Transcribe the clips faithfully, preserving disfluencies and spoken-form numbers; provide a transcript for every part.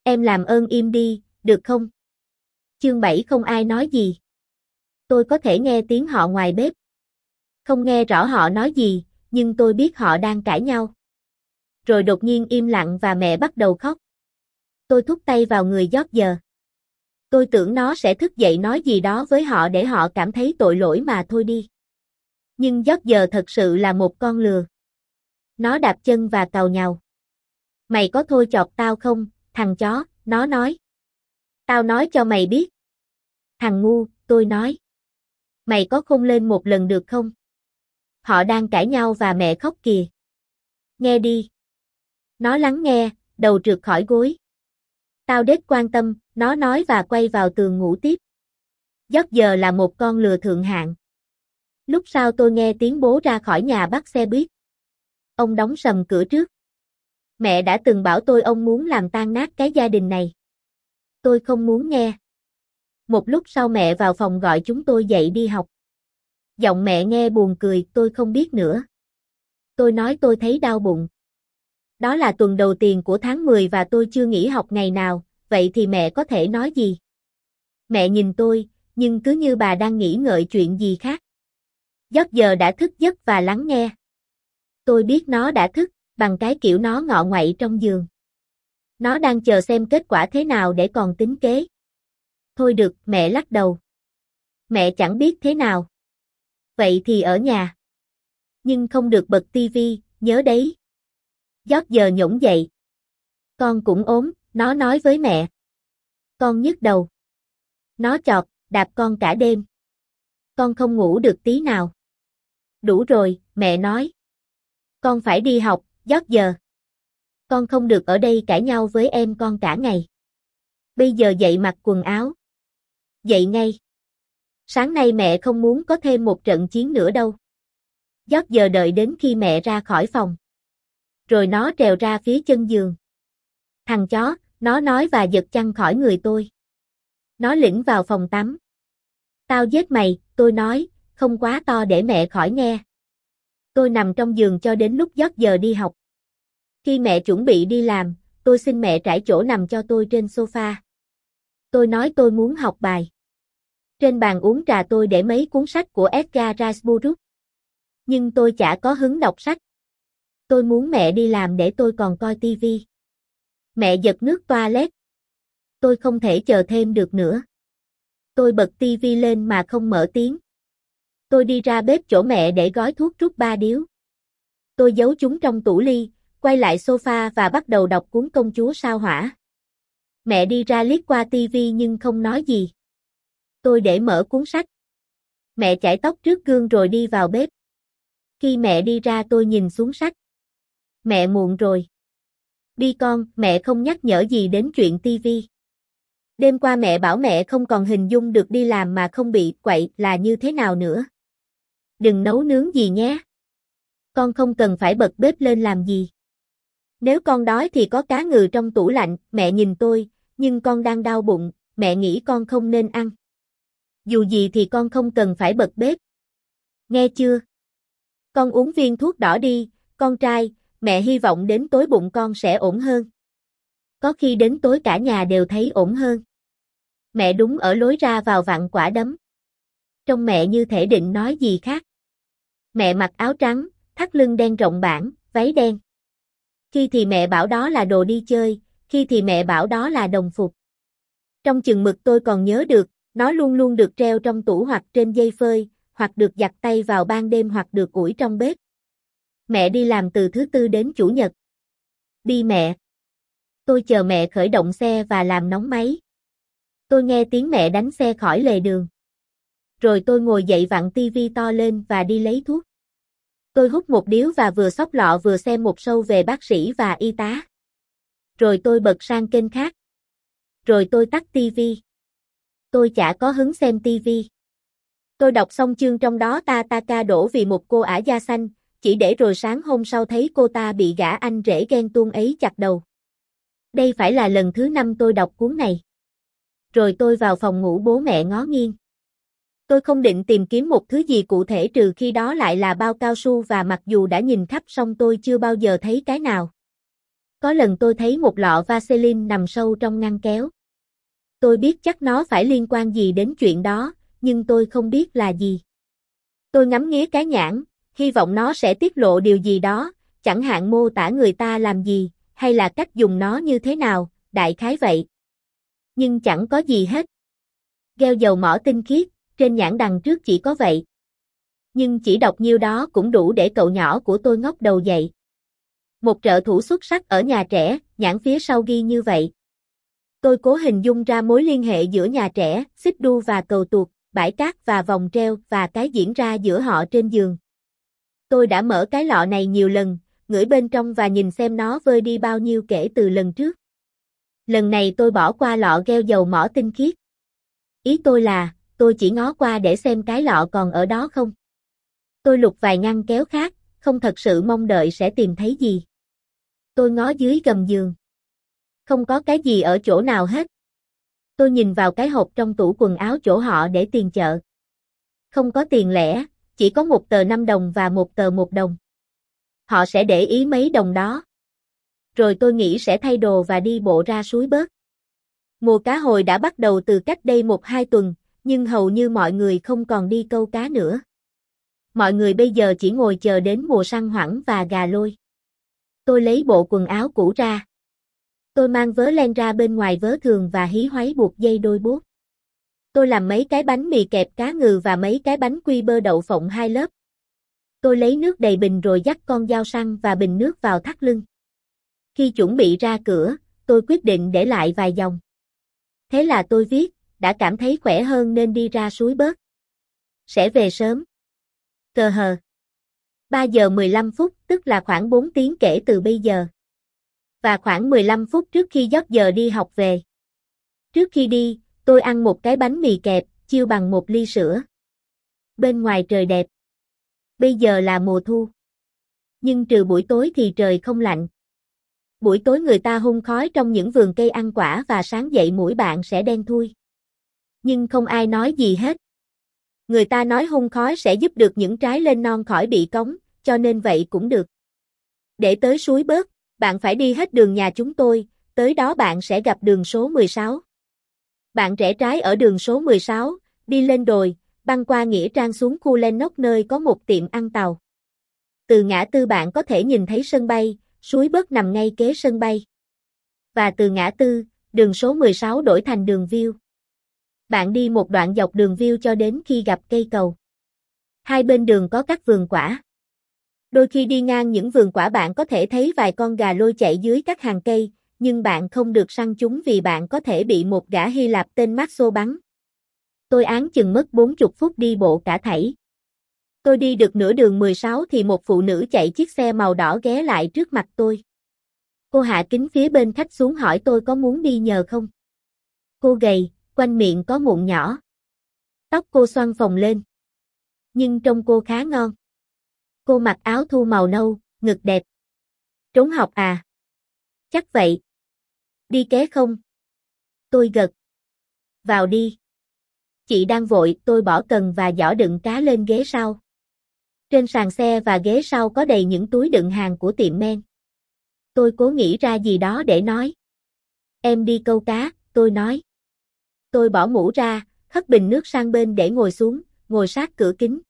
Em làm ơn im đi, được không? Chương bảy không ai nói gì. Tôi có thể nghe tiếng họ ngoài bếp. Không nghe rõ họ nói gì, nhưng tôi biết họ đang cãi nhau. Rồi đột nhiên im lặng và mẹ bắt đầu khóc. Tôi thúc tay vào người George. Tôi tưởng nó sẽ thức dậy nói gì đó với họ để họ cảm thấy tội lỗi mà thôi đi. Nhưng George thật sự là một con lừa. Nó đạp chân và càu nhàu. Mày có thôi chọc tao không, thằng chó, nó nói. Tao nói cho mày biết. Thằng ngu, tôi nói. Mày có khôn lên một lần được không? Họ đang cãi nhau và mẹ khóc kìa. Nghe đi. Nó lắng nghe, đầu trượt khỏi gối. Tao đếch quan tâm, nó nói và quay vào tường ngủ tiếp. George là một con lừa thượng hạng. Lúc sau tôi nghe tiếng bố ra khỏi nhà bắt xe buýt. Ông đóng sầm cửa trước. Mẹ đã từng bảo tôi ông muốn làm tan nát cái gia đình này. Tôi không muốn nghe. Một lúc sau mẹ vào phòng gọi chúng tôi dậy đi học. Giọng mẹ nghe buồn cười, tôi không biết nữa. Tôi nói tôi thấy đau bụng. Đó là tuần đầu tiên của tháng mười và tôi chưa nghỉ học ngày nào, vậy thì mẹ có thể nói gì? Mẹ nhìn tôi, nhưng cứ như bà đang nghĩ ngợi chuyện gì khác. George đã thức giấc và lắng nghe. Tôi biết nó đã thức, bằng cái kiểu nó ngọ nguậy trong giường. Nó đang chờ xem kết quả thế nào để còn tính kế. Thôi được, mẹ lắc đầu. Mẹ chẳng biết thế nào. Vậy thì ở nhà. Nhưng không được bật tivi, nhớ đấy. George nhổn dậy. Con cũng ốm, nó nói với mẹ. Con nhức đầu. Nó chọt, đạp con cả đêm. Con không ngủ được tí nào. Đủ rồi, mẹ nói. Con phải đi học, George. Con không được ở đây cãi nhau với em con cả ngày. Bây giờ dậy mặc quần áo. Dậy ngay. Sáng nay mẹ không muốn có thêm một trận chiến nữa đâu. George đợi đến khi mẹ ra khỏi phòng. Rồi nó trèo ra phía chân giường. Thằng chó, nó nói và giật chăn khỏi người tôi. Nó lĩnh vào phòng tắm. Tao giết mày, tôi nói, không quá to để mẹ khỏi nghe. Tôi nằm trong giường cho đến lúc George đi học. Khi mẹ chuẩn bị đi làm, tôi xin mẹ trải chỗ nằm cho tôi trên sofa. Tôi nói tôi muốn học bài. Trên bàn uống trà tôi để mấy cuốn sách của Edgar Rice Burroughs. Nhưng tôi chả có hứng đọc sách. Tôi muốn mẹ đi làm để tôi còn coi tivi. Mẹ giật nước toilet. Tôi không thể chờ thêm được nữa. Tôi bật tivi lên mà không mở tiếng. Tôi đi ra bếp chỗ mẹ để gói thuốc rút ba điếu. Tôi giấu chúng trong tủ ly, quay lại sofa và bắt đầu đọc cuốn Công chúa sao hỏa. Mẹ đi ra liếc qua tivi nhưng không nói gì. Tôi để mở cuốn sách. Mẹ chải tóc trước gương rồi đi vào bếp. Khi mẹ đi ra tôi nhìn xuống sách. Mẹ muộn rồi. Đi con, mẹ không nhắc nhở gì đến chuyện tivi. Đêm qua mẹ bảo mẹ không còn hình dung được đi làm mà không bị quậy là như thế nào nữa. Đừng nấu nướng gì nhé. Con không cần phải bật bếp lên làm gì. Nếu con đói thì có cá ngừ trong tủ lạnh, mẹ nhìn tôi, nhưng con đang đau bụng, mẹ nghĩ con không nên ăn. Dù gì thì con không cần phải bật bếp. Nghe chưa? Con uống viên thuốc đỏ đi, con trai, mẹ hy vọng đến tối bụng con sẽ ổn hơn. Có khi đến tối cả nhà đều thấy ổn hơn. Mẹ đúng ở lối ra vào vặn quả đấm. Trông mẹ như thể định nói gì khác. Mẹ mặc áo trắng, thắt lưng đen rộng bản, váy đen. Khi thì mẹ bảo đó là đồ đi chơi, khi thì mẹ bảo đó là đồng phục. Trong chừng mực tôi còn nhớ được, nó luôn luôn được treo trong tủ hoặc trên dây phơi, hoặc được giặt tay vào ban đêm hoặc được ủi trong bếp. Mẹ đi làm từ thứ tư đến chủ nhật. Đi mẹ. Tôi chờ mẹ khởi động xe và làm nóng máy. Tôi nghe tiếng mẹ đánh xe khỏi lề đường. Rồi tôi ngồi dậy vặn tivi to lên và đi lấy thuốc. Tôi hút một điếu và vừa xóc lọ vừa xem một show về bác sĩ và y tá. Rồi tôi bật sang kênh khác. Rồi tôi tắt tivi. Tôi chả có hứng xem tivi. Tôi đọc xong chương trong đó Tataka đổ vì một cô ả da xanh, chỉ để rồi sáng hôm sau thấy cô ta bị gã anh rể ghen tuông ấy chặt đầu. Đây phải là lần thứ năm tôi đọc cuốn này. Rồi tôi vào phòng ngủ bố mẹ ngó nghiêng. Tôi không định tìm kiếm một thứ gì cụ thể trừ khi đó lại là bao cao su và mặc dù đã nhìn khắp song tôi chưa bao giờ thấy cái nào. Có lần tôi thấy một lọ Vaseline nằm sâu trong ngăn kéo. Tôi biết chắc nó phải liên quan gì đến chuyện đó, nhưng tôi không biết là gì. Tôi ngắm nghía cái nhãn, hy vọng nó sẽ tiết lộ điều gì đó, chẳng hạn mô tả người ta làm gì, hay là cách dùng nó như thế nào, đại khái vậy. Nhưng chẳng có gì hết. Gel dầu mỏ tinh khiết, trên nhãn đằng trước chỉ có vậy. Nhưng chỉ đọc nhiêu đó cũng đủ để cậu nhỏ của tôi ngóc đầu dậy. Một trợ thủ xuất sắc ở nhà trẻ, nhãn phía sau ghi như vậy. Tôi cố hình dung ra mối liên hệ giữa nhà trẻ, xích đu và cầu tuột, bãi cát và vòng treo và cái diễn ra giữa họ trên giường. Tôi đã mở cái lọ này nhiều lần, ngửi bên trong và nhìn xem nó vơi đi bao nhiêu kể từ lần trước. Lần này tôi bỏ qua lọ gel dầu mỏ tinh khiết. Ý tôi là, tôi chỉ ngó qua để xem cái lọ còn ở đó không. Tôi lục vài ngăn kéo khác, không thật sự mong đợi sẽ tìm thấy gì. Tôi ngó dưới gầm giường. Không có cái gì ở chỗ nào hết. Tôi nhìn vào cái hộp trong tủ quần áo chỗ họ để tiền chợ. Không có tiền lẻ, chỉ có một tờ năm đồng và một tờ một đồng. Họ sẽ để ý mấy đồng đó. Rồi tôi nghĩ sẽ thay đồ và đi bộ ra suối bớt. Mùa cá hồi đã bắt đầu từ cách đây một hai tuần, nhưng hầu như mọi người không còn đi câu cá nữa. Mọi người bây giờ chỉ ngồi chờ đến mùa săn hoẳng và gà lôi. Tôi lấy bộ quần áo cũ ra. Tôi mang vớ len ra bên ngoài vớ thường và hí hoáy buộc dây đôi bốt. Tôi làm mấy cái bánh mì kẹp cá ngừ và mấy cái bánh quy bơ đậu phộng hai lớp. Tôi lấy nước đầy bình rồi dắt con dao săn và bình nước vào thắt lưng. Khi chuẩn bị ra cửa, tôi quyết định để lại vài dòng. Thế là tôi viết, đã cảm thấy khỏe hơn nên đi ra suối bớt. Sẽ về sớm. Cờ hờ. ba giờ mười lăm phút, tức là khoảng bốn tiếng kể từ bây giờ. Và khoảng mười lăm phút trước khi giấc giờ đi học về. Trước khi đi, tôi ăn một cái bánh mì kẹp, chiêu bằng một ly sữa. Bên ngoài trời đẹp. Bây giờ là mùa thu. Nhưng trừ buổi tối thì trời không lạnh. Buổi tối người ta hun khói trong những vườn cây ăn quả và sáng dậy mũi bạn sẽ đen thui. Nhưng không ai nói gì hết. Người ta nói hun khói sẽ giúp được những trái lên non khỏi bị cống, cho nên vậy cũng được. Để tới suối bớt, bạn phải đi hết đường nhà chúng tôi, tới đó bạn sẽ gặp đường số mười sáu. Bạn rẽ trái ở đường số mười sáu, đi lên đồi, băng qua Nghĩa Trang xuống khu Lennox nơi có một tiệm ăn tàu. Từ ngã tư bạn có thể nhìn thấy sân bay, suối bớt nằm ngay kế sân bay. Và từ ngã tư, đường số mười sáu đổi thành đường Viu. Bạn đi một đoạn dọc đường Viu cho đến khi gặp cây cầu. Hai bên đường có các vườn quả. Đôi khi đi ngang những vườn quả bạn có thể thấy vài con gà lôi chạy dưới các hàng cây, nhưng bạn không được săn chúng vì bạn có thể bị một gã Hy Lạp tên Maxo bắn. Tôi áng chừng mất bốn mươi phút đi bộ cả thảy. Tôi đi được nửa đường mười sáu thì một phụ nữ chạy chiếc xe màu đỏ ghé lại trước mặt tôi. Cô hạ kính phía bên khách xuống hỏi tôi có muốn đi nhờ không. Cô gầy, quanh miệng có mụn nhỏ. Tóc cô xoăn phồng lên. Nhưng trông cô khá ngon. Cô mặc áo thu màu nâu, ngực đẹp. Trốn học à? Chắc vậy. Đi ké không? Tôi gật. Vào đi. Chị đang vội, tôi bỏ cần và giỏ đựng cá lên ghế sau. Trên sàn xe và ghế sau có đầy những túi đựng hàng của tiệm men. Tôi cố nghĩ ra gì đó để nói. Em đi câu cá, tôi nói. Tôi bỏ mũ ra, hất bình nước sang bên để ngồi xuống, ngồi sát cửa kính.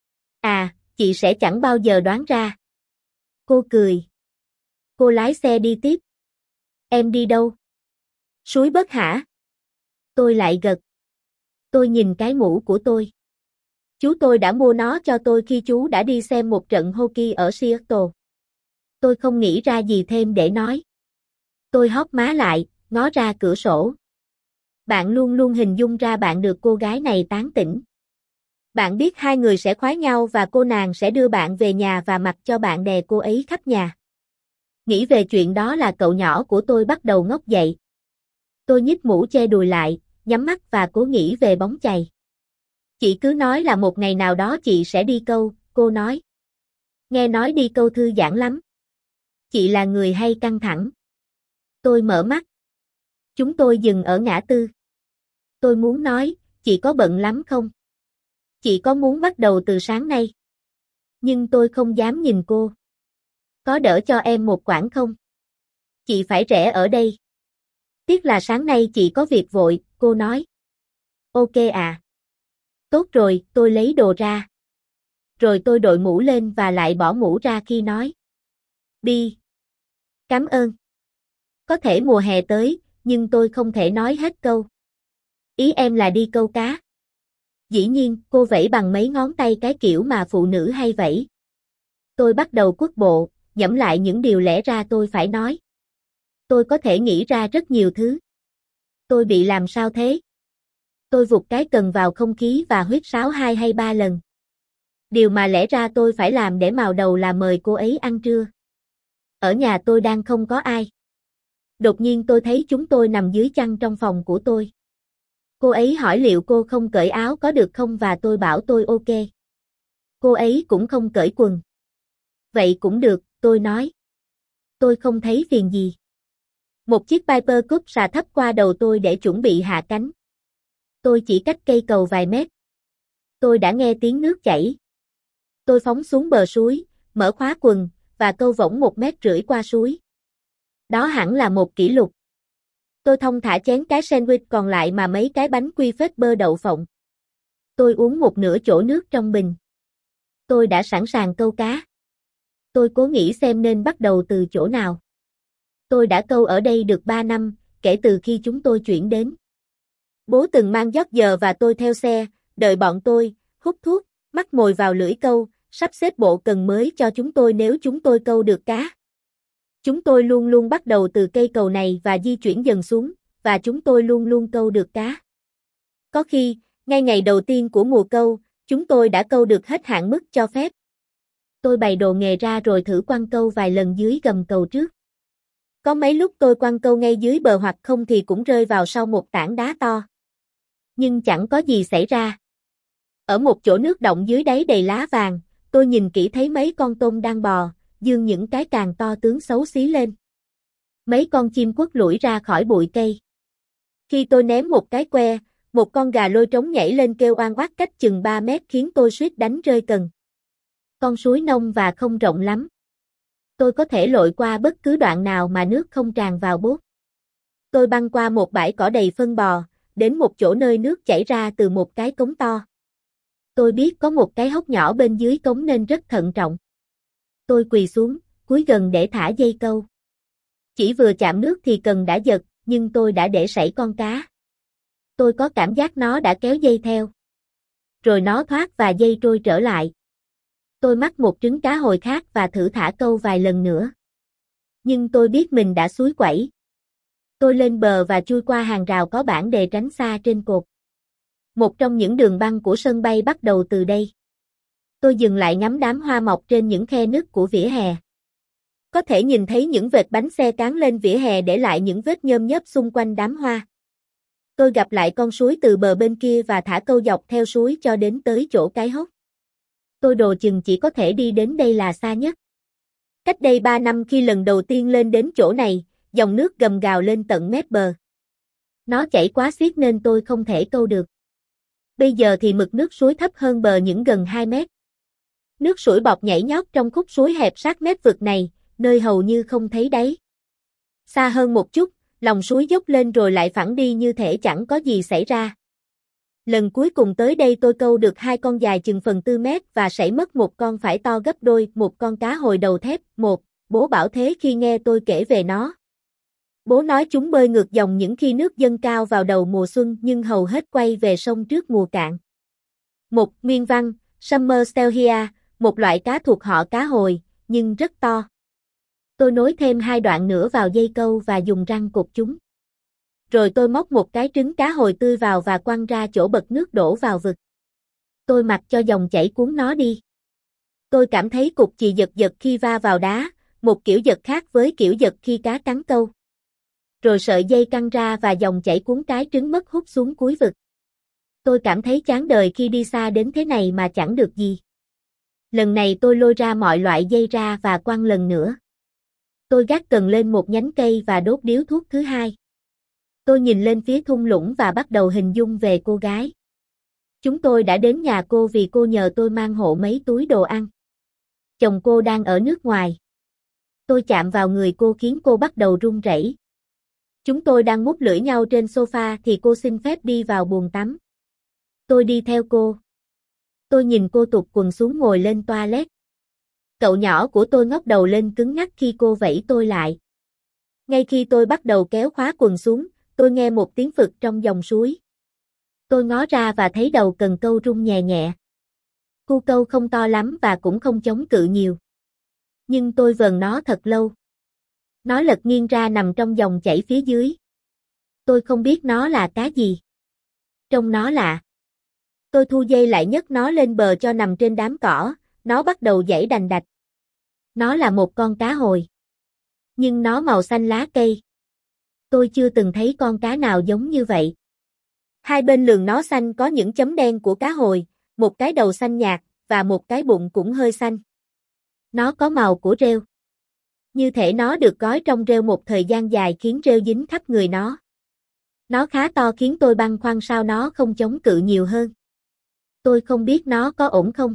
À, chị sẽ chẳng bao giờ đoán ra. Cô cười. Cô lái xe đi tiếp. Em đi đâu? Suối Bớt hả? Tôi lại gật. Tôi nhìn cái mũ của tôi. Chú tôi đã mua nó cho tôi khi chú đã đi xem một trận hockey ở Seattle. Tôi không nghĩ ra gì thêm để nói. Tôi hóp má lại, ngó ra cửa sổ. Bạn luôn luôn hình dung ra bạn được cô gái này tán tỉnh. Bạn biết hai người sẽ khoái nhau và cô nàng sẽ đưa bạn về nhà và mặc cho bạn đè cô ấy khắp nhà. Nghĩ về chuyện đó là cậu nhỏ của tôi bắt đầu ngóc dậy. Tôi nhích mũ che đùi lại, nhắm mắt và cố nghĩ về bóng chày. Chị cứ nói là một ngày nào đó chị sẽ đi câu, cô nói. Nghe nói đi câu thư giãn lắm. Chị là người hay căng thẳng. Tôi mở mắt. Chúng tôi dừng ở ngã tư. Tôi muốn nói, chị có bận lắm không? Chị có muốn bắt đầu từ sáng nay? Nhưng tôi không dám nhìn cô. Có đỡ cho em một quãng không? Chị phải rẽ ở đây. Tiếc là sáng nay chị có việc vội, cô nói. Ok à. Tốt rồi, tôi lấy đồ ra. Rồi tôi đội mũ lên và lại bỏ mũ ra khi nói. Đi. Cảm ơn. Có thể mùa hè tới, nhưng tôi không thể nói hết câu. Ý em là đi câu cá. Dĩ nhiên, cô vẫy bằng mấy ngón tay cái kiểu mà phụ nữ hay vẫy. Tôi bắt đầu quất bộ, nhẩm lại những điều lẽ ra tôi phải nói. Tôi có thể nghĩ ra rất nhiều thứ. Tôi bị làm sao thế? Tôi vụt cái cần vào không khí và huýt sáo hai hay ba lần. Điều mà lẽ ra tôi phải làm để mào đầu là mời cô ấy ăn trưa. Ở nhà tôi đang không có ai. Đột nhiên tôi thấy chúng tôi nằm dưới chăn trong phòng của tôi. Cô ấy hỏi liệu cô không cởi áo có được không và tôi bảo tôi ok. Cô ấy cũng không cởi quần. Vậy cũng được, tôi nói. Tôi không thấy phiền gì. Một chiếc Piper Cub xà thấp qua đầu tôi để chuẩn bị hạ cánh. Tôi chỉ cách cây cầu vài mét. Tôi đã nghe tiếng nước chảy. Tôi phóng xuống bờ suối, mở khóa quần, và câu võng một mét rưỡi qua suối. Đó hẳn là một kỷ lục. Tôi thong thả chén cái sandwich còn lại mà mấy cái bánh quy phết bơ đậu phộng. Tôi uống một nửa chỗ nước trong bình. Tôi đã sẵn sàng câu cá. Tôi cố nghĩ xem nên bắt đầu từ chỗ nào. Tôi đã câu ở đây được ba năm, kể từ khi chúng tôi chuyển đến. Bố từng mang giót giờ và tôi theo xe, đợi bọn tôi, hút thuốc, mắc mồi vào lưỡi câu, sắp xếp bộ cần mới cho chúng tôi nếu chúng tôi câu được cá. Chúng tôi luôn luôn bắt đầu từ cây cầu này và di chuyển dần xuống, và chúng tôi luôn luôn câu được cá. Có khi, ngay ngày đầu tiên của mùa câu, chúng tôi đã câu được hết hạn mức cho phép. Tôi bày đồ nghề ra rồi thử quăng câu vài lần dưới gầm cầu trước. Có mấy lúc tôi quăng câu ngay dưới bờ hoặc không thì cũng rơi vào sau một tảng đá to. Nhưng chẳng có gì xảy ra. Ở một chỗ nước động dưới đáy đầy lá vàng, tôi nhìn kỹ thấy mấy con tôm đang bò, dương những cái càng to tướng xấu xí lên. Mấy con chim quất lủi ra khỏi bụi cây. Khi tôi ném một cái que, một con gà lôi trống nhảy lên kêu oan oát cách chừng ba mét khiến tôi suýt đánh rơi cần. Con suối nông và không rộng lắm. Tôi có thể lội qua bất cứ đoạn nào mà nước không tràn vào bốt. Tôi băng qua một bãi cỏ đầy phân bò, đến một chỗ nơi nước chảy ra từ một cái cống to. Tôi biết có một cái hốc nhỏ bên dưới cống nên rất thận trọng. Tôi quỳ xuống, cúi gần để thả dây câu. Chỉ vừa chạm nước thì cần đã giật, nhưng tôi đã để sảy con cá. Tôi có cảm giác nó đã kéo dây theo. Rồi nó thoát và dây trôi trở lại. Tôi mắc một trứng cá hồi khác và thử thả câu vài lần nữa. Nhưng tôi biết mình đã xúi quẩy. Tôi lên bờ và chui qua hàng rào có bảng đề tránh xa trên cột. Một trong những đường băng của sân bay bắt đầu từ đây. Tôi dừng lại ngắm đám hoa mọc trên những khe nứt của vỉa hè. Có thể nhìn thấy những vệt bánh xe cán lên vỉa hè để lại những vết nhôm nhớp xung quanh đám hoa. Tôi gặp lại con suối từ bờ bên kia và thả câu dọc theo suối cho đến tới chỗ cái hốc. Tôi đồ chừng chỉ có thể đi đến đây là xa nhất. Cách đây ba năm khi lần đầu tiên lên đến chỗ này, dòng nước gầm gào lên tận mép bờ. Nó chảy quá xiết nên tôi không thể câu được. Bây giờ thì mực nước suối thấp hơn bờ những gần hai mét. Nước sủi bọt nhảy nhót trong khúc suối hẹp sát mép vực này, nơi hầu như không thấy đáy. Xa hơn một chút, lòng suối dốc lên rồi lại phẳng đi như thể chẳng có gì xảy ra. Lần cuối cùng tới đây tôi câu được hai con dài chừng phần tư mét và sảy mất một con phải to gấp đôi một con cá hồi đầu thép. Một, bố bảo thế khi nghe tôi kể về nó. Bố nói chúng bơi ngược dòng những khi nước dâng cao vào đầu mùa xuân nhưng hầu hết quay về sông trước mùa cạn. Một, nguyên văn, Summer Stelhia, một loại cá thuộc họ cá hồi, nhưng rất to. Tôi nối thêm hai đoạn nữa vào dây câu và dùng răng cột chúng. Rồi tôi móc một cái trứng cá hồi tươi vào và quăng ra chỗ bật nước đổ vào vực. Tôi mặc cho dòng chảy cuốn nó đi. Tôi cảm thấy cục chì giật giật khi va vào đá, một kiểu giật khác với kiểu giật khi cá cắn câu. Rồi sợi dây căng ra và dòng chảy cuốn cái trứng mất hút xuống cuối vực. Tôi cảm thấy chán đời khi đi xa đến thế này mà chẳng được gì. Lần này tôi lôi ra mọi loại dây ra và quăng lần nữa. Tôi gác cần lên một nhánh cây và đốt điếu thuốc thứ hai. Tôi nhìn lên phía thung lũng và bắt đầu hình dung về cô gái. Chúng tôi đã đến nhà cô vì cô nhờ tôi mang hộ mấy túi đồ ăn. Chồng cô đang ở nước ngoài. Tôi chạm vào người cô khiến cô bắt đầu run rẩy. Chúng tôi đang mút lưỡi nhau trên sofa thì cô xin phép đi vào buồng tắm. Tôi đi theo cô. Tôi nhìn cô tụt quần xuống ngồi lên toilet. Cậu nhỏ của tôi ngóc đầu lên cứng ngắc khi cô vẫy tôi lại. Ngay khi tôi bắt đầu kéo khóa quần xuống, tôi nghe một tiếng phực trong dòng suối. Tôi ngó ra và thấy đầu cần câu rung nhẹ nhẹ. Cu câu không to lắm và cũng không chống cự nhiều. Nhưng tôi vờn nó thật lâu. Nó lật nghiêng ra nằm trong dòng chảy phía dưới. Tôi không biết nó là cá gì. Trông nó lạ. Tôi thu dây lại nhấc nó lên bờ cho nằm trên đám cỏ, nó bắt đầu giãy đành đạch. Nó là một con cá hồi. Nhưng nó màu xanh lá cây. Tôi chưa từng thấy con cá nào giống như vậy. Hai bên lườn nó xanh có những chấm đen của cá hồi, một cái đầu xanh nhạt, và một cái bụng cũng hơi xanh. Nó có màu của rêu. Như thể nó được gói trong rêu một thời gian dài khiến rêu dính khắp người nó. Nó khá to khiến tôi băn khoăn sao nó không chống cự nhiều hơn. Tôi không biết nó có ổn không.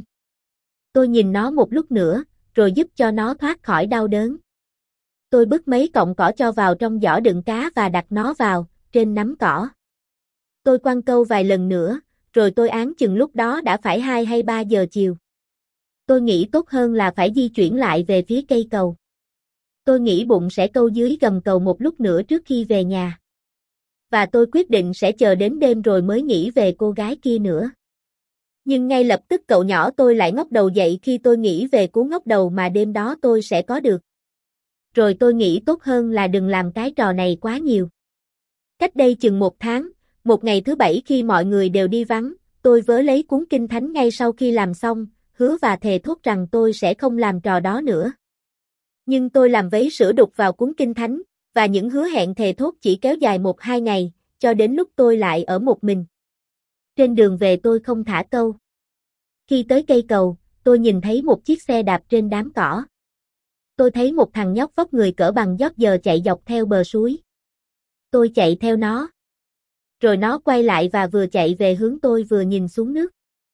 Tôi nhìn nó một lúc nữa, rồi giúp cho nó thoát khỏi đau đớn. Tôi bứt mấy cọng cỏ cho vào trong giỏ đựng cá và đặt nó vào, trên nắm cỏ. Tôi quăng câu vài lần nữa, rồi tôi áng chừng lúc đó đã phải hai hay ba giờ chiều. Tôi nghĩ tốt hơn là phải di chuyển lại về phía cây cầu. Tôi nghĩ bụng sẽ câu dưới gầm cầu một lúc nữa trước khi về nhà. Và tôi quyết định sẽ chờ đến đêm rồi mới nghĩ về cô gái kia nữa. Nhưng ngay lập tức cậu nhỏ tôi lại ngóc đầu dậy khi tôi nghĩ về cú ngóc đầu mà đêm đó tôi sẽ có được. Rồi tôi nghĩ tốt hơn là đừng làm cái trò này quá nhiều. Cách đây chừng một tháng, một ngày thứ bảy khi mọi người đều đi vắng, tôi vớ lấy cuốn kinh thánh ngay sau khi làm xong, hứa và thề thốt rằng tôi sẽ không làm trò đó nữa. Nhưng tôi làm vấy sữa đục vào cuốn kinh thánh, và những hứa hẹn thề thốt chỉ kéo dài một hai ngày, cho đến lúc tôi lại ở một mình. Trên đường về tôi không thả câu. Khi tới cây cầu, tôi nhìn thấy một chiếc xe đạp trên đám cỏ. Tôi thấy một thằng nhóc vóc người cỡ bằng dót giờ chạy dọc theo bờ suối. Tôi chạy theo nó. Rồi nó quay lại và vừa chạy về hướng tôi vừa nhìn xuống nước.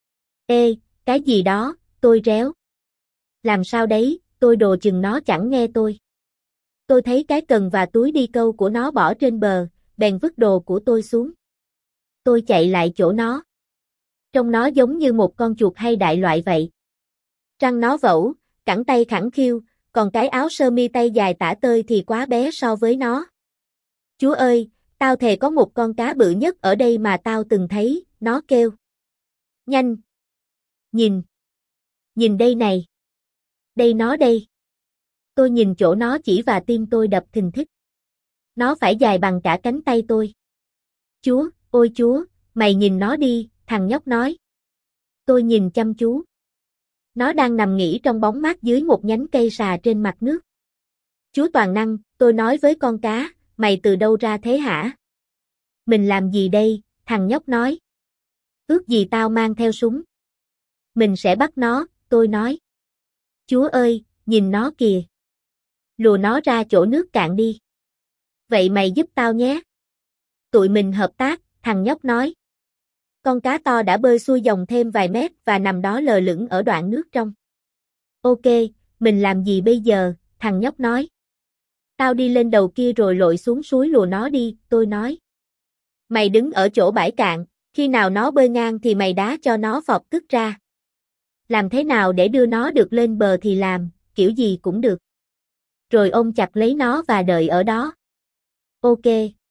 Ê, cái gì đó, tôi réo. Làm sao đấy, tôi đồ chừng nó chẳng nghe tôi. Tôi thấy cái cần và túi đi câu của nó bỏ trên bờ, bèn vứt đồ của tôi xuống. Tôi chạy lại chỗ nó. Trông nó giống như một con chuột hay đại loại vậy. Trăng nó vẩu, cẳng tay khẳng khiu, còn cái áo sơ mi tay dài tả tơi thì quá bé so với nó. Chúa ơi, tao thề có một con cá bự nhất ở đây mà tao từng thấy, nó kêu. Nhanh! Nhìn! Nhìn đây này! Đây nó đây! Tôi nhìn chỗ nó chỉ và tim tôi đập thình thịch. Nó phải dài bằng cả cánh tay tôi. Chúa, ôi Chúa, mày nhìn nó đi, thằng nhóc nói. Tôi nhìn chăm chú. Nó đang nằm nghỉ trong bóng mát dưới một nhánh cây xà trên mặt nước. Chúa toàn năng, tôi nói với con cá, mày từ đâu ra thế hả? Mình làm gì đây, thằng nhóc nói. Ước gì tao mang theo súng. Mình sẽ bắt nó, tôi nói. Chúa ơi, nhìn nó kìa. Lùa nó ra chỗ nước cạn đi. Vậy mày giúp tao nhé. Tụi mình hợp tác, thằng nhóc nói. Con cá to đã bơi xuôi dòng thêm vài mét và nằm đó lờ lửng ở đoạn nước trong. Ok, mình làm gì bây giờ, thằng nhóc nói. Tao đi lên đầu kia rồi lội xuống suối lùa nó đi, tôi nói. Mày đứng ở chỗ bãi cạn, khi nào nó bơi ngang thì mày đá cho nó phọt cứt ra. Làm thế nào để đưa nó được lên bờ thì làm, kiểu gì cũng được. Rồi ôm chặt lấy nó và đợi ở đó. Ok.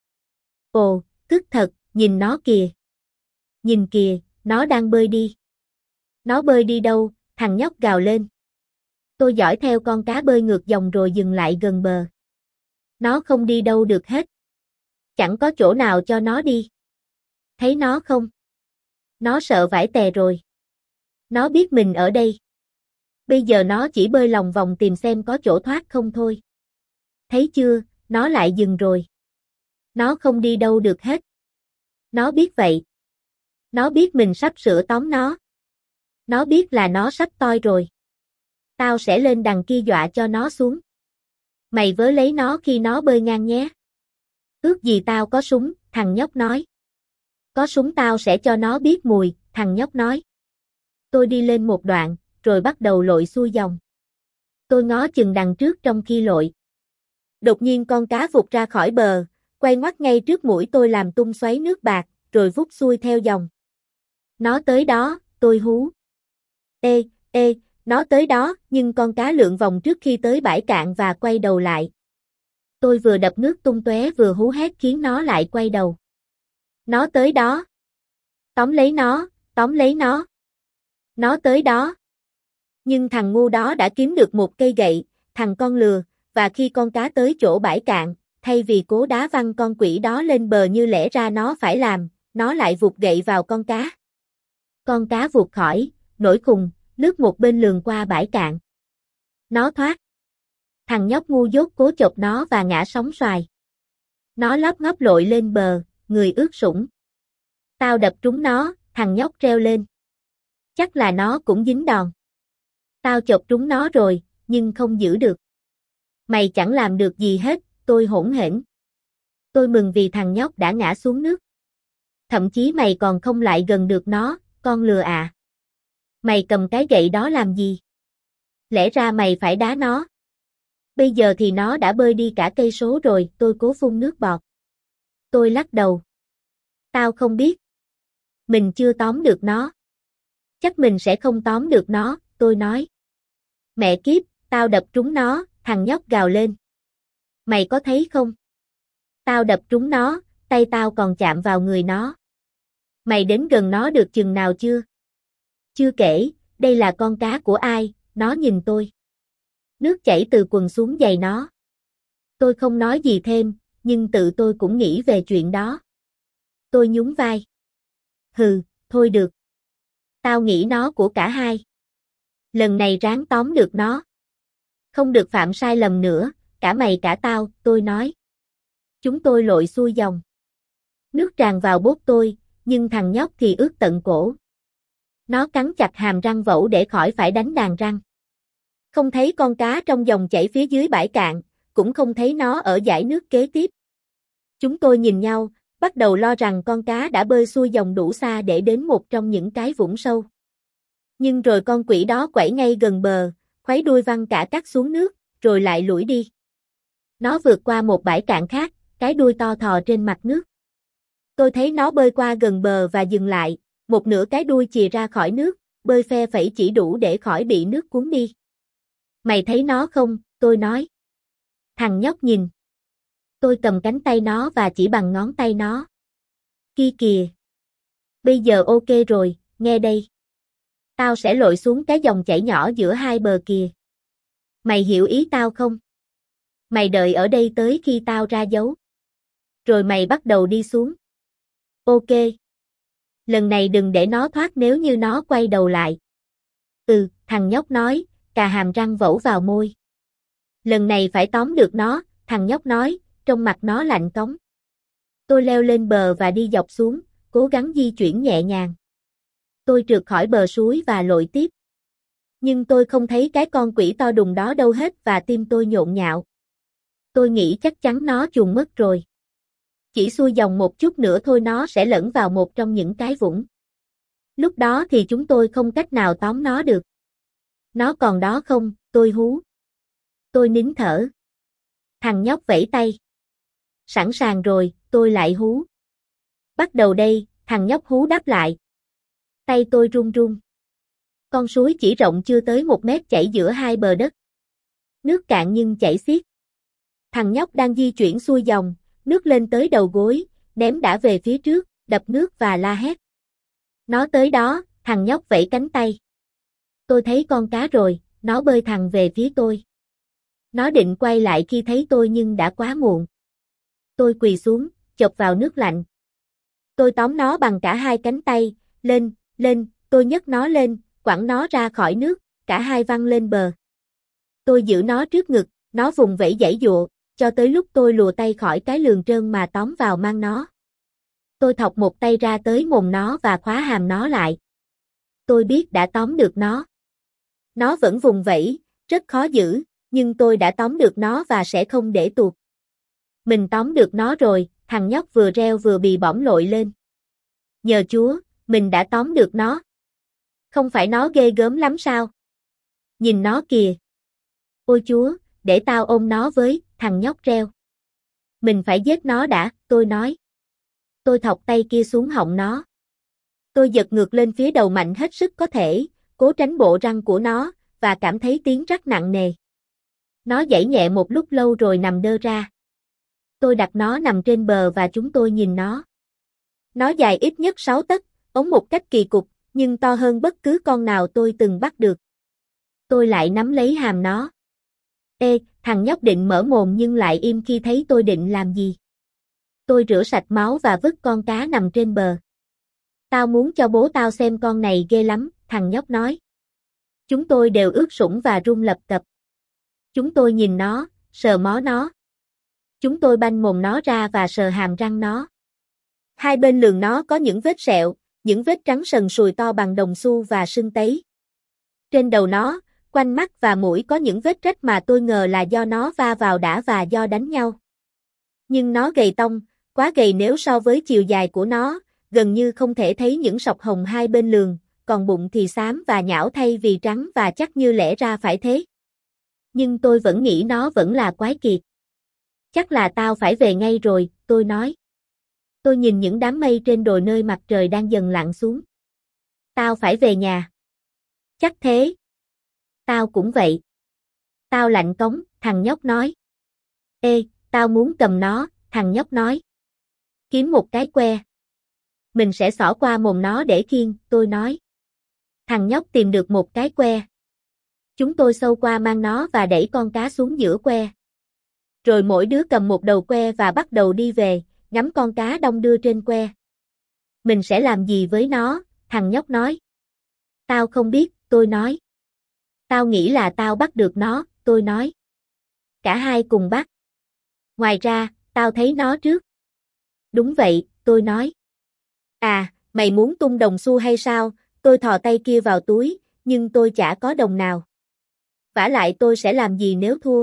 Ồ, cứt thật, nhìn nó kìa. Nhìn kìa, nó đang bơi đi. Nó bơi đi đâu, thằng nhóc gào lên. Tôi dõi theo con cá bơi ngược dòng rồi dừng lại gần bờ. Nó không đi đâu được hết. Chẳng có chỗ nào cho nó đi. Thấy nó không? Nó sợ vãi tè rồi. Nó biết mình ở đây. Bây giờ nó chỉ bơi lòng vòng tìm xem có chỗ thoát không thôi. Thấy chưa, nó lại dừng rồi. Nó không đi đâu được hết. Nó biết vậy. Nó biết mình sắp sửa tóm nó. Nó biết là nó sắp toi rồi. Tao sẽ lên đằng kia dọa cho nó xuống. Mày vớ lấy nó khi nó bơi ngang nhé. Ước gì tao có súng, thằng nhóc nói. Có súng tao sẽ cho nó biết mùi, thằng nhóc nói. Tôi đi lên một đoạn, rồi bắt đầu lội xuôi dòng. Tôi ngó chừng đằng trước trong khi lội. Đột nhiên con cá vụt ra khỏi bờ, quay ngoắt ngay trước mũi tôi làm tung xoáy nước bạc, rồi vút xuôi theo dòng. Nó tới đó, tôi hú. Ê, ê, nó tới đó, nhưng con cá lượn vòng trước khi tới bãi cạn và quay đầu lại. Tôi vừa đập nước tung tóe vừa hú hét khiến nó lại quay đầu. Nó tới đó. Tóm lấy nó, tóm lấy nó. Nó tới đó. Nhưng thằng ngu đó đã kiếm được một cây gậy, thằng con lừa, và khi con cá tới chỗ bãi cạn, thay vì cố đá văng con quỷ đó lên bờ như lẽ ra nó phải làm, nó lại vụt gậy vào con cá. Con cá vụt khỏi, nổi khùng, lướt một bên lườn qua bãi cạn. Nó thoát. Thằng nhóc ngu dốt cố chộp nó và ngã sóng xoài. Nó lóp ngóp lội lên bờ, người ướt sũng. Tao đập trúng nó, thằng nhóc reo lên. Chắc là nó cũng dính đòn. Tao chộp trúng nó rồi, nhưng không giữ được. Mày chẳng làm được gì hết, tôi hỗn hển. Tôi mừng vì thằng nhóc đã ngã xuống nước. Thậm chí mày còn không lại gần được nó, con lừa à. Mày cầm cái gậy đó làm gì? Lẽ ra mày phải đá nó. Bây giờ thì nó đã bơi đi cả cây số rồi, tôi cố phun nước bọt. Tôi lắc đầu. Tao không biết. Mình chưa tóm được nó. Chắc mình sẽ không tóm được nó, tôi nói. Mẹ kiếp, tao đập trúng nó, thằng nhóc gào lên. Mày có thấy không? Tao đập trúng nó, tay tao còn chạm vào người nó. Mày đến gần nó được chừng nào chưa? Chưa kể, đây là con cá của ai, nó nhìn tôi. Nước chảy từ quần xuống giày nó. Tôi không nói gì thêm, nhưng tự tôi cũng nghĩ về chuyện đó. Tôi nhún vai. Hừ, thôi được. Tao nghĩ nó của cả hai. Lần này ráng tóm được nó. Không được phạm sai lầm nữa, cả mày cả tao, tôi nói. Chúng tôi lội xuôi dòng. Nước tràn vào bốt tôi, nhưng thằng nhóc thì ướt tận cổ. Nó cắn chặt hàm răng vẫu để khỏi phải đánh đàn răng. Không thấy con cá trong dòng chảy phía dưới bãi cạn, cũng không thấy nó ở dải nước kế tiếp. Chúng tôi nhìn nhau, bắt đầu lo rằng con cá đã bơi xuôi dòng đủ xa để đến một trong những cái vũng sâu. Nhưng rồi con quỷ đó quẩy ngay gần bờ, khuấy đuôi văng cả cát xuống nước, rồi lại lủi đi. Nó vượt qua một bãi cạn khác, cái đuôi to thò trên mặt nước. Tôi thấy nó bơi qua gần bờ và dừng lại, một nửa cái đuôi chìa ra khỏi nước, bơi phe phẩy chỉ đủ để khỏi bị nước cuốn đi. Mày thấy nó không? Tôi nói. Thằng nhóc nhìn. Tôi cầm cánh tay nó và chỉ bằng ngón tay nó. Kia kìa. Bây giờ ok rồi, nghe đây. Tao sẽ lội xuống cái dòng chảy nhỏ giữa hai bờ kìa. Mày hiểu ý tao không? Mày đợi ở đây tới khi tao ra dấu. Rồi mày bắt đầu đi xuống. Ok. Lần này đừng để nó thoát nếu như nó quay đầu lại. Ừ, thằng nhóc nói, cà hàm răng vẫu vào môi. Lần này phải tóm được nó, thằng nhóc nói, trong mặt nó lạnh cống. Tôi leo lên bờ và đi dọc xuống, cố gắng di chuyển nhẹ nhàng. Tôi trượt khỏi bờ suối và lội tiếp. Nhưng tôi không thấy cái con quỷ to đùng đó đâu hết và tim tôi nhộn nhạo. Tôi nghĩ chắc chắn nó chuồn mất rồi. Chỉ xuôi dòng một chút nữa thôi nó sẽ lẫn vào một trong những cái vũng. Lúc đó thì chúng tôi không cách nào tóm nó được. Nó còn đó không? Tôi hú. Tôi nín thở. Thằng nhóc vẫy tay. Sẵn sàng rồi, tôi lại hú. Bắt đầu đây, thằng nhóc hú đáp lại. Tay tôi run run. Con suối chỉ rộng chưa tới một mét chảy giữa hai bờ đất. Nước cạn nhưng chảy xiết. Thằng nhóc đang di chuyển xuôi dòng, nước lên tới đầu gối, ném đã về phía trước, đập nước và la hét. Nó tới đó, thằng nhóc vẫy cánh tay. Tôi thấy con cá rồi, nó bơi thẳng về phía tôi. Nó định quay lại khi thấy tôi nhưng đã quá muộn. Tôi quỳ xuống, chộp vào nước lạnh. Tôi tóm nó bằng cả hai cánh tay, lên, lên, tôi nhấc nó lên, quẳng nó ra khỏi nước, cả hai văng lên bờ. Tôi giữ nó trước ngực, nó vùng vẫy giãy giụa, cho tới lúc tôi lùa tay khỏi cái lườn trơn mà tóm vào mang nó. Tôi thọc một tay ra tới mồm nó và khóa hàm nó lại. Tôi biết đã tóm được nó. Nó vẫn vùng vẫy, rất khó giữ, nhưng tôi đã tóm được nó và sẽ không để tuột. Mình tóm được nó rồi, thằng nhóc vừa reo vừa bì bõm lội lên. Nhờ Chúa, mình đã tóm được nó. Không phải nó ghê gớm lắm sao? Nhìn nó kìa. Ôi chúa, để tao ôm nó với, thằng nhóc reo. Mình phải giết nó đã, tôi nói. Tôi thọc tay kia xuống họng nó. Tôi giật ngược lên phía đầu mạnh hết sức có thể, cố tránh bộ răng của nó, và cảm thấy tiếng rắc nặng nề. Nó giãy nhẹ một lúc lâu rồi nằm đơ ra. Tôi đặt nó nằm trên bờ và chúng tôi nhìn nó. Nó dài ít nhất sáu tấc, ống một cách kỳ cục, nhưng to hơn bất cứ con nào tôi từng bắt được. Tôi lại nắm lấy hàm nó. Ê, thằng nhóc định mở mồm nhưng lại im khi thấy tôi định làm gì. Tôi rửa sạch máu và vứt con cá nằm trên bờ. Tao muốn cho bố tao xem con này ghê lắm, thằng nhóc nói. Chúng tôi đều ướt sũng và run lập cập. Chúng tôi nhìn nó, sờ mó nó. Chúng tôi banh mồm nó ra và sờ hàm răng nó. Hai bên lườn nó có những vết sẹo, những vết trắng sần sùi to bằng đồng xu và sưng tấy. Trên đầu nó, quanh mắt và mũi có những vết rách mà tôi ngờ là do nó va vào đả và do đánh nhau. Nhưng nó gầy tông, quá gầy nếu so với chiều dài của nó, gần như không thể thấy những sọc hồng hai bên lườn, còn bụng thì xám và nhão thay vì trắng và chắc như lẽ ra phải thế. Nhưng tôi vẫn nghĩ nó vẫn là quái kiệt. Chắc là tao phải về ngay rồi, tôi nói. Tôi nhìn những đám mây trên đồi nơi mặt trời đang dần lặn xuống. Tao phải về nhà. Chắc thế. Tao cũng vậy. Tao lạnh cống, thằng nhóc nói. Ê, tao muốn cầm nó, thằng nhóc nói. Kiếm một cái que. Mình sẽ xỏ qua mồm nó để khiêng, tôi nói. Thằng nhóc tìm được một cái que. Chúng tôi xâu qua mang nó và đẩy con cá xuống giữa que. Rồi mỗi đứa cầm một đầu que và bắt đầu đi về, ngắm con cá đong đưa trên que. Mình sẽ làm gì với nó, thằng nhóc nói. Tao không biết, tôi nói. Tao nghĩ là tao bắt được nó, tôi nói. Cả hai cùng bắt. Ngoài ra, tao thấy nó trước. Đúng vậy, tôi nói. À, mày muốn tung đồng xu hay sao? Tôi thò tay kia vào túi, nhưng tôi chả có đồng nào. Vả lại tôi sẽ làm gì nếu thua?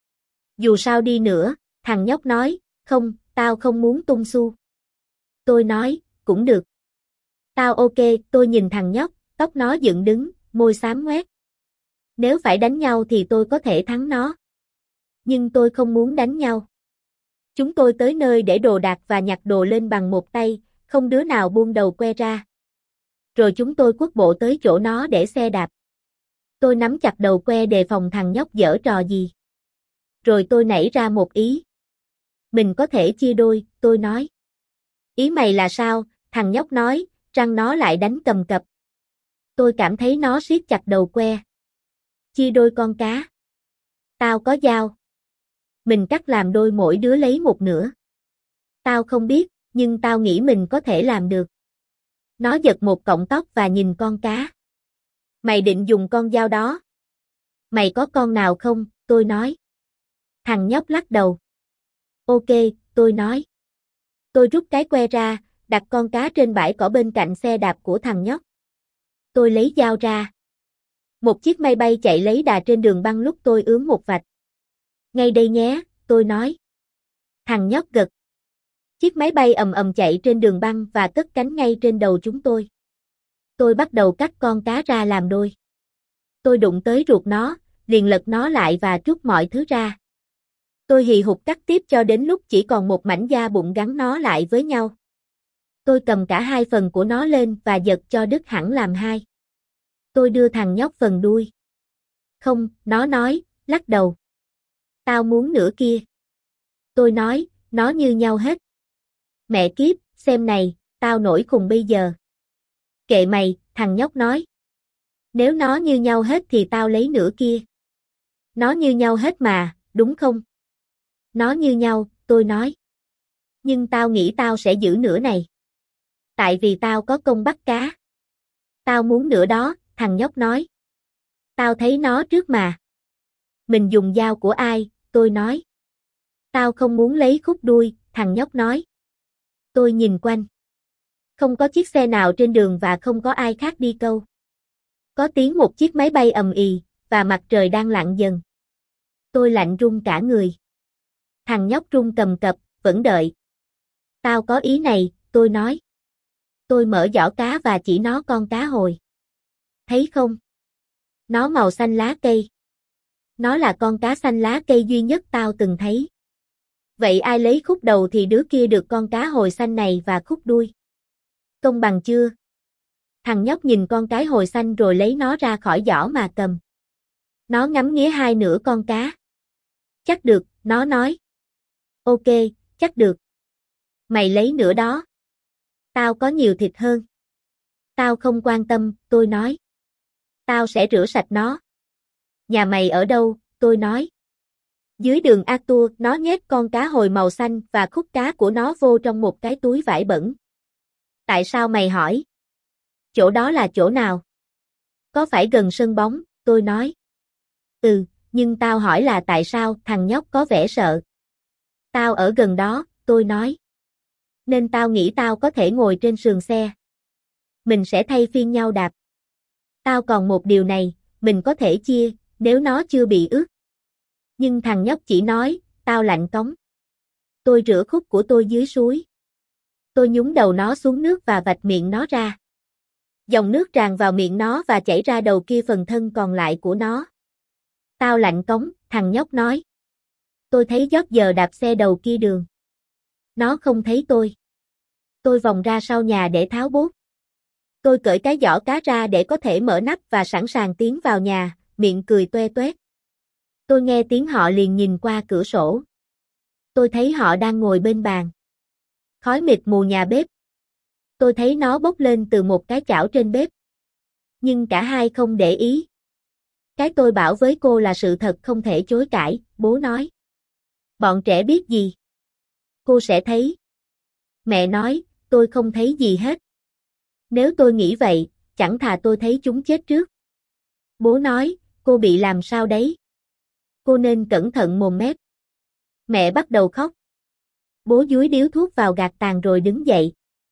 Dù sao đi nữa, thằng nhóc nói, không, tao không muốn tung xu. Tôi nói, cũng được. Tao ok, tôi nhìn thằng nhóc, tóc nó dựng đứng, môi xám ngoét. Nếu phải đánh nhau thì tôi có thể thắng nó. Nhưng tôi không muốn đánh nhau. Chúng tôi tới nơi để đồ đạc và nhặt đồ lên bằng một tay, không đứa nào buông đầu que ra. Rồi chúng tôi quất bộ tới chỗ nó để xe đạp. Tôi nắm chặt đầu que đề phòng thằng nhóc giở trò gì. Rồi tôi nảy ra một ý. Mình có thể chia đôi, tôi nói. Ý mày là sao? Thằng nhóc nói, răng nó lại đánh cầm cập. Tôi cảm thấy nó siết chặt đầu que. Chia đôi con cá. Tao có dao. Mình cắt làm đôi mỗi đứa lấy một nửa. Tao không biết, nhưng tao nghĩ mình có thể làm được. Nó giật một cọng tóc và nhìn con cá. Mày định dùng con dao đó? Mày có con nào không? Tôi nói. Thằng nhóc lắc đầu. Ok, tôi nói. Tôi rút cái que ra, đặt con cá trên bãi cỏ bên cạnh xe đạp của thằng nhóc. Tôi lấy dao ra. Một chiếc máy bay chạy lấy đà trên đường băng lúc tôi ướm một vạch. Ngay đây nhé, tôi nói. Thằng nhóc gật. Chiếc máy bay ầm ầm chạy trên đường băng và cất cánh ngay trên đầu chúng tôi. Tôi bắt đầu cắt con cá ra làm đôi. Tôi đụng tới ruột nó, liền lật nó lại và trút mọi thứ ra. Tôi hì hục cắt tiếp cho đến lúc chỉ còn một mảnh da bụng gắn nó lại với nhau. Tôi cầm cả hai phần của nó lên và giật cho đứt hẳn làm hai. Tôi đưa thằng nhóc phần đuôi. Không, nó nói, lắc đầu. Tao muốn nửa kia. Tôi nói, nó như nhau hết. Mẹ kiếp, xem này, tao nổi khùng bây giờ. Kệ mày, thằng nhóc nói. Nếu nó như nhau hết thì tao lấy nửa kia. Nó như nhau hết mà, đúng không? Nó như nhau, tôi nói. Nhưng tao nghĩ tao sẽ giữ nửa này. Tại vì tao có công bắt cá. Tao muốn nửa đó, thằng nhóc nói. Tao thấy nó trước mà. Mình dùng dao của ai, tôi nói. Tao không muốn lấy khúc đuôi, thằng nhóc nói. Tôi nhìn quanh. Không có chiếc xe nào trên đường và không có ai khác đi câu. Có tiếng một chiếc máy bay ầm ì, và mặt trời đang lặn dần. Tôi lạnh run cả người. Thằng nhóc run cầm cập, vẫn đợi. Tao có ý này, tôi nói. Tôi mở giỏ cá và chỉ nó con cá hồi. Thấy không? Nó màu xanh lá cây. Nó là con cá xanh lá cây duy nhất tao từng thấy. Vậy ai lấy khúc đầu thì đứa kia được con cá hồi xanh này và khúc đuôi. Công bằng chưa? Thằng nhóc nhìn con cái hồi xanh rồi lấy nó ra khỏi giỏ mà cầm. Nó ngắm nghía hai nửa con cá. Chắc được, nó nói. Ok, chắc được. Mày lấy nửa đó. Tao có nhiều thịt hơn. Tao không quan tâm, tôi nói. Tao sẽ rửa sạch nó. Nhà mày ở đâu, tôi nói. Dưới đường Arthur, nó nhét con cá hồi màu xanh và khúc cá của nó vô trong một cái túi vải bẩn. Tại sao mày hỏi? Chỗ đó là chỗ nào? Có phải gần sân bóng, tôi nói. Ừ, nhưng tao hỏi là tại sao, thằng nhóc có vẻ sợ. Tao ở gần đó, tôi nói. Nên tao nghĩ tao có thể ngồi trên sườn xe. Mình sẽ thay phiên nhau đạp. Tao còn một điều này, mình có thể chia, nếu nó chưa bị ướt. Nhưng thằng nhóc chỉ nói, tao lạnh cống. Tôi rửa khúc của tôi dưới suối. Tôi nhúng đầu nó xuống nước và vạch miệng nó ra. Dòng nước tràn vào miệng nó và chảy ra đầu kia phần thân còn lại của nó. Tao lạnh cống, thằng nhóc nói. Tôi thấy George giờ đạp xe đầu kia đường. Nó không thấy tôi. Tôi vòng ra sau nhà để tháo bốt. Tôi cởi cái giỏ cá ra để có thể mở nắp và sẵn sàng tiến vào nhà, miệng cười toe toét. Tôi nghe tiếng họ liền nhìn qua cửa sổ. Tôi thấy họ đang ngồi bên bàn. Khói mịt mù nhà bếp. Tôi thấy nó bốc lên từ một cái chảo trên bếp. Nhưng cả hai không để ý. Cái tôi bảo với cô là sự thật không thể chối cãi, bố nói. Bọn trẻ biết gì? Cô sẽ thấy. Mẹ nói, tôi không thấy gì hết. Nếu tôi nghĩ vậy, chẳng thà tôi thấy chúng chết trước. Bố nói, cô bị làm sao đấy? Cô nên cẩn thận mồm mép. Mẹ bắt đầu khóc. Bố dúi điếu thuốc vào gạt tàn rồi đứng dậy.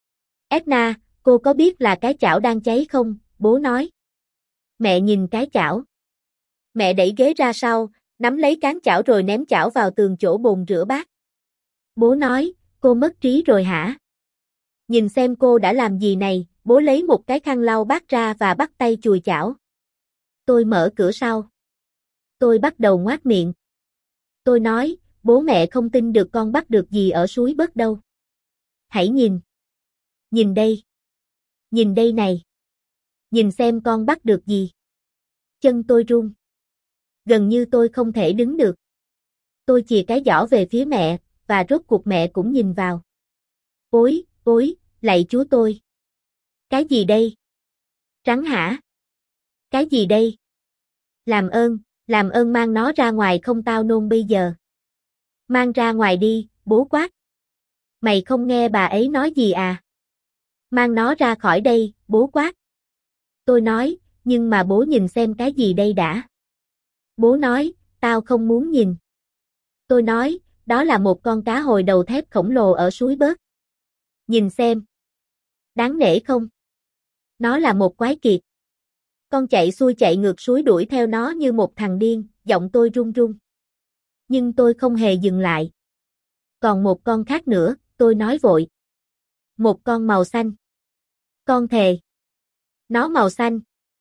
Edna, cô có biết là cái chảo đang cháy không? Bố nói. Mẹ nhìn cái chảo. Mẹ đẩy ghế ra sau, nắm lấy cán chảo rồi ném chảo vào tường chỗ bồn rửa bát. Bố nói, cô mất trí rồi hả? Nhìn xem cô đã làm gì này, bố lấy một cái khăn lau bát ra và bắt tay chùi chảo. Tôi mở cửa sau. Tôi bắt đầu ngoác miệng. Tôi nói, bố mẹ không tin được con bắt được gì ở suối Bớt đâu. Hãy nhìn. Nhìn đây. Nhìn đây này. Nhìn xem con bắt được gì. Chân tôi run. Gần như tôi không thể đứng được. Tôi chìa cái giỏ về phía mẹ, và rốt cuộc mẹ cũng nhìn vào. Ôi, ôi, lạy Chúa tôi. Cái gì đây? Trắng hả? Cái gì đây? Làm ơn, làm ơn mang nó ra ngoài không tao nôn bây giờ. Mang ra ngoài đi, bố quát. Mày không nghe bà ấy nói gì à? Mang nó ra khỏi đây, bố quát. Tôi nói, nhưng mà bố nhìn xem cái gì đây đã. Bố nói, tao không muốn nhìn. Tôi nói, đó là một con cá hồi đầu thép khổng lồ ở suối Bớt. Nhìn xem. Đáng nể không? Nó là một quái kiệt. Con chạy xuôi chạy ngược suối đuổi theo nó như một thằng điên, giọng tôi run run. Nhưng tôi không hề dừng lại. Còn một con khác nữa, tôi nói vội. Một con màu xanh. Con thề. Nó màu xanh.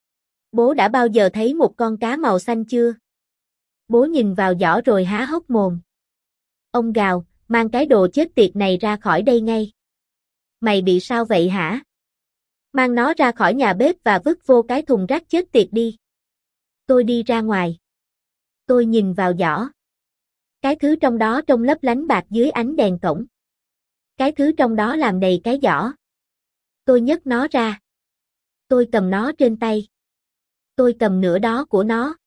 Bố đã bao giờ thấy một con cá màu xanh chưa? Bố nhìn vào giỏ rồi há hốc mồm. Ông gào, mang cái đồ chết tiệt này ra khỏi đây ngay. Mày bị sao vậy hả? Mang nó ra khỏi nhà bếp và vứt vô cái thùng rác chết tiệt đi. Tôi đi ra ngoài. Tôi nhìn vào giỏ. Cái thứ trong đó trông lấp lánh bạc dưới ánh đèn cổng. Cái thứ trong đó làm đầy cái giỏ. Tôi nhấc nó ra. Tôi cầm nó trên tay. Tôi cầm nửa đó của nó.